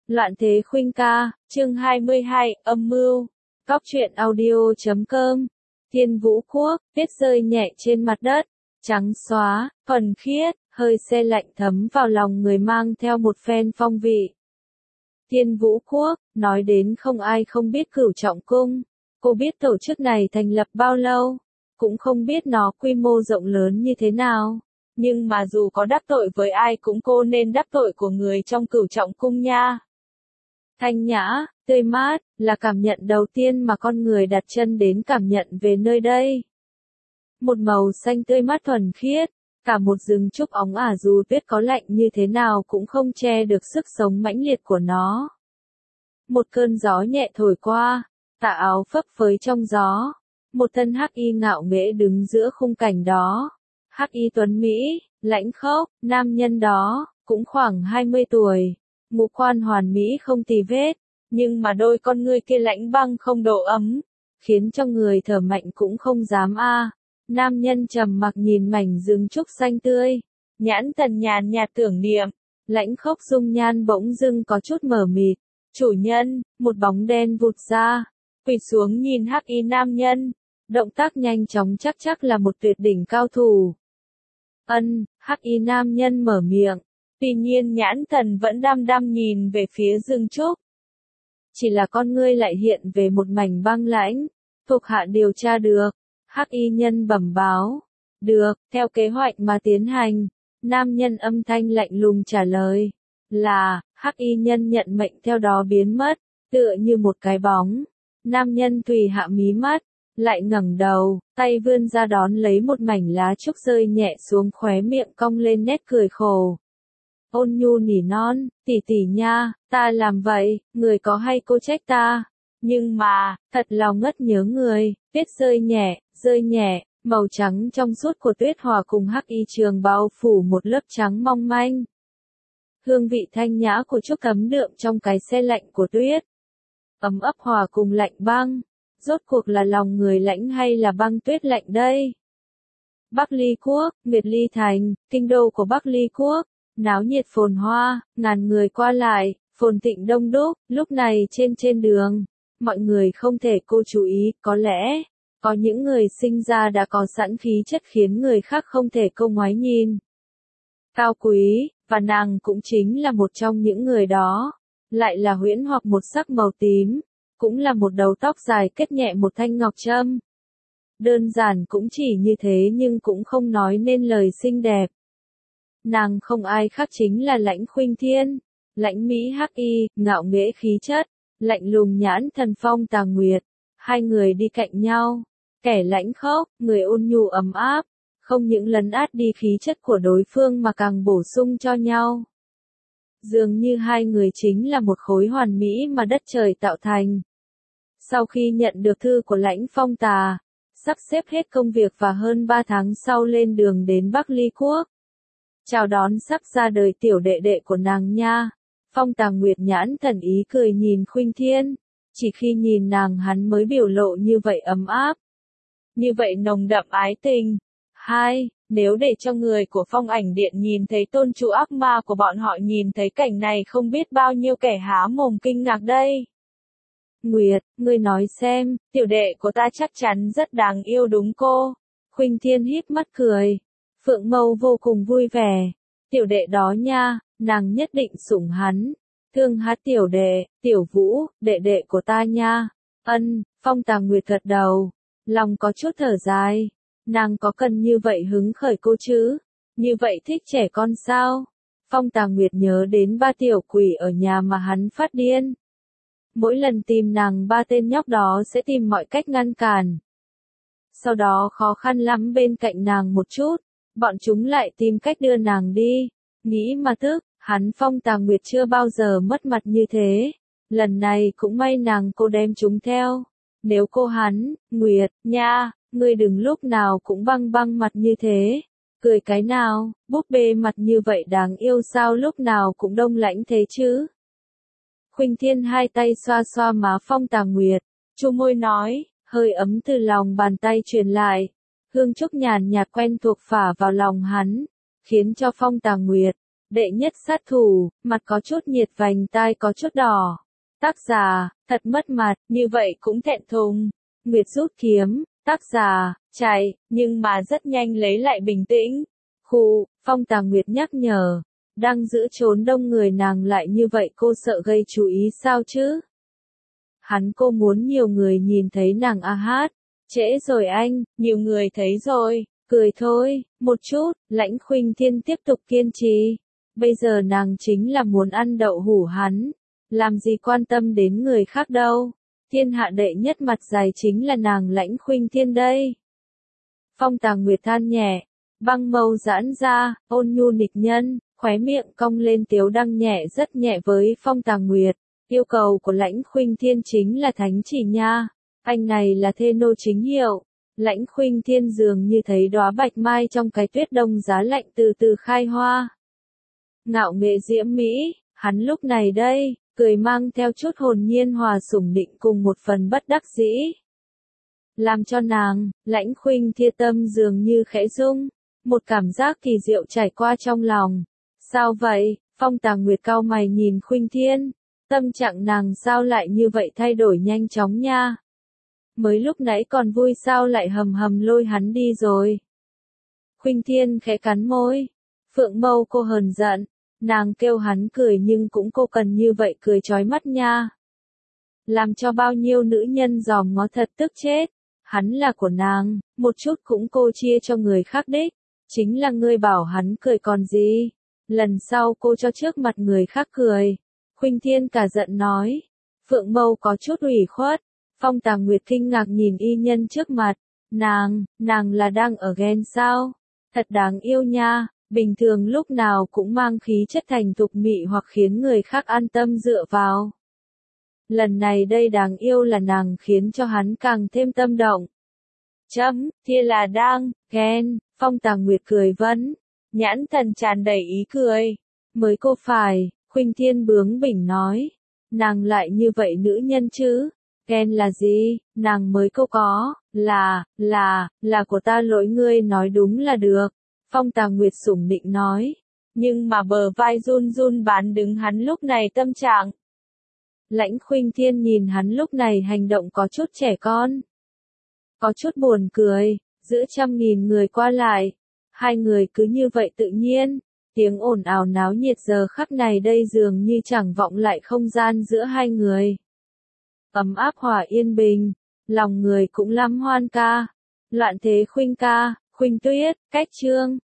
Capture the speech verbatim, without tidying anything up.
Loạn thế khuynh ca, chương hai mươi hai, âm mưu. Góc truyện audio chấm com. Thiên Vũ Quốc, tuyết rơi nhẹ trên mặt đất, trắng xóa, thuần khiết, hơi se lạnh thấm vào lòng người mang theo một phen phong vị. Thiên Vũ Quốc, nói đến không ai không biết Cửu Trọng Cung. Cô biết tổ chức này thành lập bao lâu, cũng không biết nó quy mô rộng lớn như thế nào. Nhưng mà dù có đắc tội với ai cũng cô nên đắc tội của người trong Cửu Trọng Cung nha. Thanh nhã, tươi mát, là cảm nhận đầu tiên mà con người đặt chân đến cảm nhận về nơi đây. Một màu xanh tươi mát thuần khiết, cả một rừng trúc óng ả dù tuyết có lạnh như thế nào cũng không che được sức sống mãnh liệt của nó. Một cơn gió nhẹ thổi qua, tà áo phấp phới trong gió. Một thân hắc y ngạo nghễ đứng giữa khung cảnh đó. Hắc y tuấn Mỹ, lãnh khốc, nam nhân đó, cũng khoảng hai mươi tuổi. Ngũ quan hoàn mỹ không tì vết, nhưng mà đôi con ngươi kia lạnh băng không độ ấm, khiến cho người thở mạnh cũng không dám a. Nam nhân trầm mặc nhìn mảnh rừng trúc xanh tươi, nhãn thần nhàn nhạt tưởng niệm, lãnh khốc dung nhan bỗng dưng có chút mờ mịt. Chủ nhân, một bóng đen vụt ra, quỳ xuống nhìn hắc y nam nhân, động tác nhanh chóng chắc chắc là một tuyệt đỉnh cao thủ. Ân, hắc y nam nhân mở miệng. Tuy nhiên nhãn thần vẫn đăm đăm nhìn về phía rừng trúc. Chỉ là con ngươi lại hiện về một mảnh băng lãnh. Thuộc hạ điều tra được. Hắc y nhân bẩm báo. Được, theo kế hoạch mà tiến hành. Nam nhân âm thanh lạnh lùng trả lời. Là, hắc y nhân nhận mệnh theo đó biến mất. Tựa như một cái bóng. Nam nhân tùy hạ mí mắt. Lại ngẩng đầu, tay vươn ra đón lấy một mảnh lá trúc rơi nhẹ xuống khóe miệng cong lên nét cười khổ. Ôn nhu nỉ non, tỷ tỷ nha, ta làm vậy, người có hay cô trách ta. Nhưng mà, thật lòng ngất nhớ người, tuyết rơi nhẹ, rơi nhẹ, màu trắng trong suốt của tuyết hòa cùng hắc y trường bao phủ một lớp trắng mong manh. Hương vị thanh nhã của trúc thấm đượm trong cái se lạnh của tuyết. Ấm ấp hòa cùng lạnh băng, rốt cuộc là lòng người lạnh hay là băng tuyết lạnh đây? Bắc Ly Quốc, Nguyệt Ly Thành, kinh đô của Bắc Ly Quốc. Náo nhiệt phồn hoa, ngàn người qua lại, phồn thịnh đông đúc, lúc này trên trên đường, mọi người không thể cô chú ý, có lẽ, có những người sinh ra đã có sẵn khí chất khiến người khác không thể câu ngoái nhìn. Cao quý, và nàng cũng chính là một trong những người đó, lại là huyễn hoặc một sắc màu tím, cũng là một đầu tóc dài kết nhẹ một thanh ngọc trâm. Đơn giản cũng chỉ như thế nhưng cũng không nói nên lời xinh đẹp. Nàng không ai khác chính là Lãnh Khuynh Thiên, Lãnh Mỹ hắc y, ngạo nghễ khí chất, lạnh lùng nhãn thần Phong Tà Nguyệt, hai người đi cạnh nhau, kẻ lãnh khốc, người ôn nhu ấm áp, không những lấn át đi khí chất của đối phương mà càng bổ sung cho nhau. Dường như hai người chính là một khối hoàn mỹ mà đất trời tạo thành. Sau khi nhận được thư của Lãnh Phong Tà, sắp xếp hết công việc và hơn ba tháng sau lên đường đến Bắc Ly Quốc. Chào đón sắp ra đời tiểu đệ đệ của nàng nha. Phong Tà Nguyệt nhãn thần ý cười nhìn Khuynh Thiên. Chỉ khi nhìn nàng hắn mới biểu lộ như vậy ấm áp. Như vậy nồng đậm ái tình. Hai, nếu để cho người của Phong Ảnh Điện nhìn thấy tôn chủ ác ma của bọn họ nhìn thấy cảnh này không biết bao nhiêu kẻ há mồm kinh ngạc đây. Nguyệt, ngươi nói xem, tiểu đệ của ta chắc chắn rất đáng yêu đúng cô. Khuynh Thiên híp mắt cười. Phượng Mâu vô cùng vui vẻ. Tiểu đệ đó nha, nàng nhất định sủng hắn. Thương hát tiểu đệ, tiểu Vũ, đệ đệ của ta nha. Ân, Phong Tà Nguyệt gật đầu. Lòng có chút thở dài. Nàng có cần như vậy hứng khởi cô chứ? Như vậy thích trẻ con sao? Phong Tà Nguyệt nhớ đến ba tiểu quỷ ở nhà mà hắn phát điên. Mỗi lần tìm nàng ba tên nhóc đó sẽ tìm mọi cách ngăn cản. Sau đó khó khăn lắm bên cạnh nàng một chút. Bọn chúng lại tìm cách đưa nàng đi. Nghĩ mà tức, hắn Phong Tà Nguyệt chưa bao giờ mất mặt như thế. Lần này cũng may nàng cô đem chúng theo. Nếu cô hắn, Nguyệt, nha, ngươi đừng lúc nào cũng băng băng mặt như thế. Cười cái nào, búp bê mặt như vậy đáng yêu sao lúc nào cũng đông lãnh thế chứ. Khuynh Thiên hai tay xoa xoa má Phong Tà Nguyệt. Chu môi nói, hơi ấm từ lòng bàn tay truyền lại. Hương trúc nhàn nhạt quen thuộc phả vào lòng hắn, khiến cho Phong Tà Nguyệt, Đệ nhất sát thủ, mặt có chút nhiệt vành tai có chút đỏ. Tác giả, thật mất mặt, như vậy cũng thẹn thùng. Nguyệt rút kiếm, tác giả, chạy, nhưng mà rất nhanh lấy lại bình tĩnh. Khu, Phong Tà Nguyệt nhắc nhở. Đang giữ trốn đông người nàng lại như vậy cô sợ gây chú ý sao chứ? Hắn cô muốn nhiều người nhìn thấy nàng a hát. Trễ rồi anh, nhiều người thấy rồi, cười thôi, một chút, Lãnh Khuynh Thiên tiếp tục kiên trì. Bây giờ nàng chính là muốn ăn đậu hũ hắn, làm gì quan tâm đến người khác đâu. Thiên hạ đệ nhất mặt dài chính là nàng Lãnh Khuynh Thiên đây. Phong Tà Nguyệt than nhẹ, băng mâu giãn ra, ôn nhu nịch nhân, khóe miệng cong lên tiếu đăng nhẹ rất nhẹ với Phong Tà Nguyệt. Yêu cầu của Lãnh Khuynh Thiên chính là thánh chỉ nha. Anh này là thê nô chính hiệu. Lãnh Khuynh Thiên dường như thấy đóa bạch mai trong cái tuyết đông giá lạnh từ từ khai hoa. Ngạo nghệ diễm mỹ, hắn lúc này đây, cười mang theo chút hồn nhiên hòa sủng nịnh cùng một phần bất đắc dĩ. Làm cho nàng, Lãnh Khuynh Thiên tâm dường như khẽ rung, một cảm giác kỳ diệu trải qua trong lòng. Sao vậy? Phong Tà Nguyệt cau mày nhìn Khuynh Thiên, tâm trạng nàng sao lại như vậy thay đổi nhanh chóng nha. Mới lúc nãy còn vui sao lại hầm hầm lôi hắn đi rồi. Khuynh Thiên khẽ cắn môi, phượng mâu cô hờn giận, nàng kêu hắn cười nhưng cũng cô cần như vậy cười chói mắt nha. Làm cho bao nhiêu nữ nhân giòm ngó thật tức chết, hắn là của nàng, một chút cũng cô chia cho người khác đích, chính là ngươi bảo hắn cười còn gì, lần sau cô cho trước mặt người khác cười. Khuynh Thiên cả giận nói, phượng mâu có chút ủy khuất. Phong Tà Nguyệt kinh ngạc nhìn y nhân trước mặt, nàng, nàng là đang ở ghen sao? Thật đáng yêu nha, bình thường lúc nào cũng mang khí chất thành thục mị hoặc khiến người khác an tâm dựa vào. Lần này đây đáng yêu là nàng khiến cho hắn càng thêm tâm động. Chấm, kia là đang, ghen, Phong Tà Nguyệt cười vấn, nhãn thần tràn đầy ý cười. Mới cô phải, Khuynh Thiên bướng bỉnh nói, nàng lại như vậy nữ nhân chứ? Ghen là gì, nàng mới câu có, là, là, là của ta lỗi ngươi nói đúng là được. Phong Tà Nguyệt sủng nịnh nói, nhưng mà bờ vai run run bán đứng hắn lúc này tâm trạng. Lãnh Khuynh Thiên nhìn hắn lúc này hành động có chút trẻ con. Có chút buồn cười, giữa trăm nghìn người qua lại. Hai người cứ như vậy tự nhiên, tiếng ồn ào náo nhiệt giờ khắc này đây dường như chẳng vọng lại không gian giữa hai người. Ấm áp hòa yên bình, lòng người cũng lắm hoan ca. Loạn thế Khuynh ca, Khuynh Tuyết, cách chương.